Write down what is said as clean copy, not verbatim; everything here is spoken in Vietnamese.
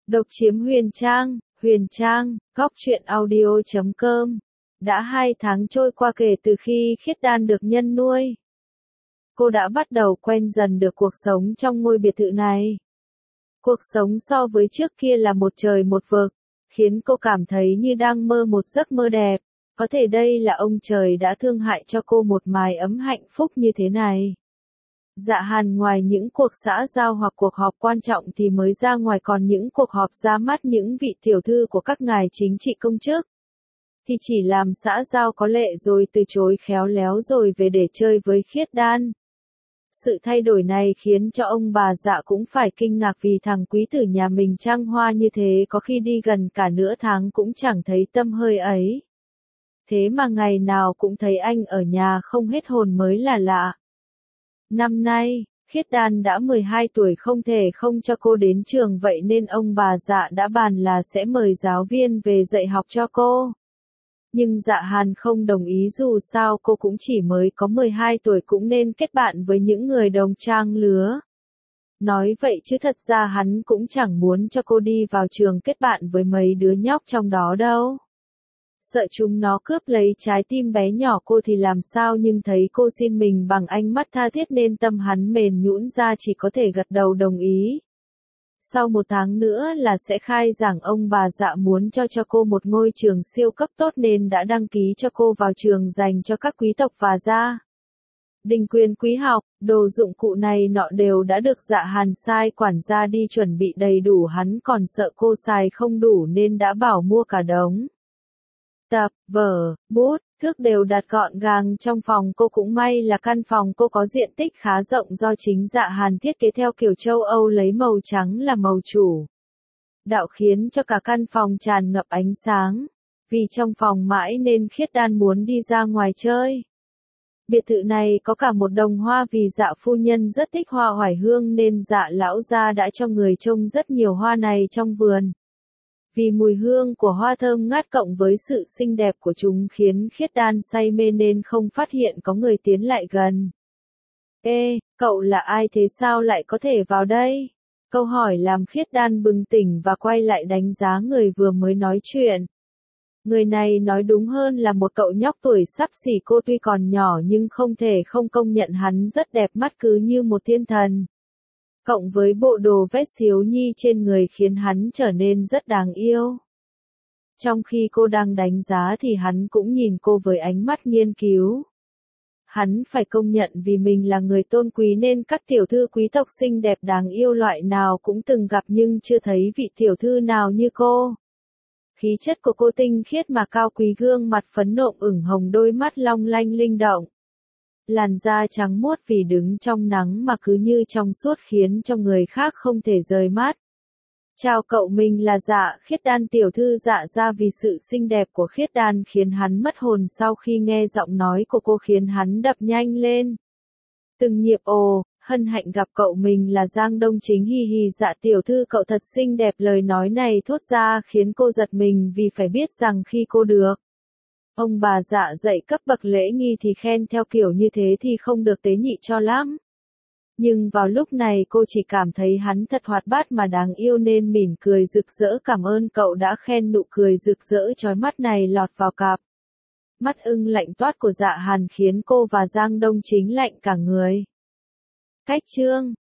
Độc chiếm Huyền Trang, góc truyện audio.com. Đã 2 tháng trôi qua kể từ khi Khiết Đan được nhân nuôi. Cô đã bắt đầu quen dần được cuộc sống trong ngôi biệt thự này. Cuộc sống so với trước kia là một trời một vực, khiến cô cảm thấy như đang mơ một giấc mơ đẹp. Có thể đây là ông trời đã thương hại cho cô một mái ấm hạnh phúc như thế này. Dạ Hàn ngoài những cuộc xã giao hoặc cuộc họp quan trọng thì mới ra ngoài, còn những cuộc họp ra mắt những vị tiểu thư của các ngài chính trị công chức thì chỉ làm xã giao có lệ rồi từ chối khéo léo rồi về để chơi với Khiết Đan. Sự thay đổi này khiến cho ông bà Dạ cũng phải kinh ngạc vì thằng quý tử nhà mình trăng hoa như thế có khi đi gần cả nửa tháng cũng chẳng thấy tâm hơi ấy. Thế mà ngày nào cũng thấy anh ở nhà không hết hồn mới là lạ. Năm nay, Khiết Đan đã 12 tuổi, không thể không cho cô đến trường, vậy nên ông bà Dạ đã bàn là sẽ mời giáo viên về dạy học cho cô. Nhưng Dạ Hàn không đồng ý, dù sao cô cũng chỉ mới có 12 tuổi, cũng nên kết bạn với những người đồng trang lứa. Nói vậy chứ thật ra hắn cũng chẳng muốn cho cô đi vào trường kết bạn với mấy đứa nhóc trong đó đâu. Sợ chúng nó cướp lấy trái tim bé nhỏ cô thì làm sao, nhưng thấy cô xin mình bằng ánh mắt tha thiết nên tâm hắn mềm nhũn ra, chỉ có thể gật đầu đồng ý. Sau 1 tháng nữa là sẽ khai giảng, ông bà Dạ muốn cho cô một ngôi trường siêu cấp tốt nên đã đăng ký cho cô vào trường dành cho các quý tộc và gia đình quyền quý học. Đồ dụng cụ này nọ đều đã được Dạ Hàn sai quản gia đi chuẩn bị đầy đủ, hắn còn sợ cô xài không đủ nên đã bảo mua cả đống tập, vở, bút, thước đều đặt gọn gàng trong phòng cô. Cũng may là căn phòng cô có diện tích khá rộng do chính Dạ Hàn thiết kế theo kiểu châu Âu, lấy màu trắng là màu chủ đạo, khiến cho cả căn phòng tràn ngập ánh sáng. Vì trong phòng mãi nên Khiết Đan muốn đi ra ngoài chơi. Biệt thự này có cả một đồng hoa, vì Dạ phu nhân rất thích hoa oải hương nên Dạ lão gia đã cho người trông rất nhiều hoa này trong vườn. Vì mùi hương của hoa thơm ngát cộng với sự xinh đẹp của chúng khiến Khiết Đan say mê nên không phát hiện có người tiến lại gần. Ê, cậu là ai thế, sao lại có thể vào đây? Câu hỏi làm Khiết Đan bừng tỉnh và quay lại đánh giá người vừa mới nói chuyện. Người này nói đúng hơn là một cậu nhóc tuổi xắp xỉ cô, tuy còn nhỏ nhưng không thể không công nhận hắn rất đẹp mắt, cứ như một thiên thần. Cộng với bộ đồ vest thiếu nhi trên người khiến hắn trở nên rất đáng yêu. Trong khi cô đang đánh giá thì hắn cũng nhìn cô với ánh mắt nghiên cứu. Hắn phải công nhận vì mình là người tôn quý nên các tiểu thư quý tộc xinh đẹp đáng yêu loại nào cũng từng gặp, nhưng chưa thấy vị tiểu thư nào như cô. Khí chất của cô tinh khiết mà cao quý, gương mặt phấn nộn ửng hồng, đôi mắt long lanh linh động. Làn da trắng muốt vì đứng trong nắng mà cứ như trong suốt, khiến cho người khác không thể rời mắt. Chào cậu, mình là Dạ Khiết Đan, tiểu thư Dạ gia. Vì sự xinh đẹp của Khiết Đan khiến hắn mất hồn, sau khi nghe giọng nói của cô khiến hắn đập nhanh lên từng nhịp. Ồ, hân hạnh gặp cậu, mình là Giang Đông Chính, hi hi. Dạ tiểu thư cậu thật xinh đẹp. Lời nói này thốt ra khiến cô giật mình, vì phải biết rằng khi cô được ông bà Dạ dạy cấp bậc lễ nghi thì khen theo kiểu như thế thì không được tế nhị cho lắm. Nhưng vào lúc này cô chỉ cảm thấy hắn thật hoạt bát mà đáng yêu nên mỉm cười rực rỡ. Cảm ơn cậu đã khen. Nụ cười rực rỡ chói mắt này lọt vào cặp mắt ưng lạnh toát của Dạ Hàn khiến cô và Giang Đông Chính lạnh cả người. Cách chương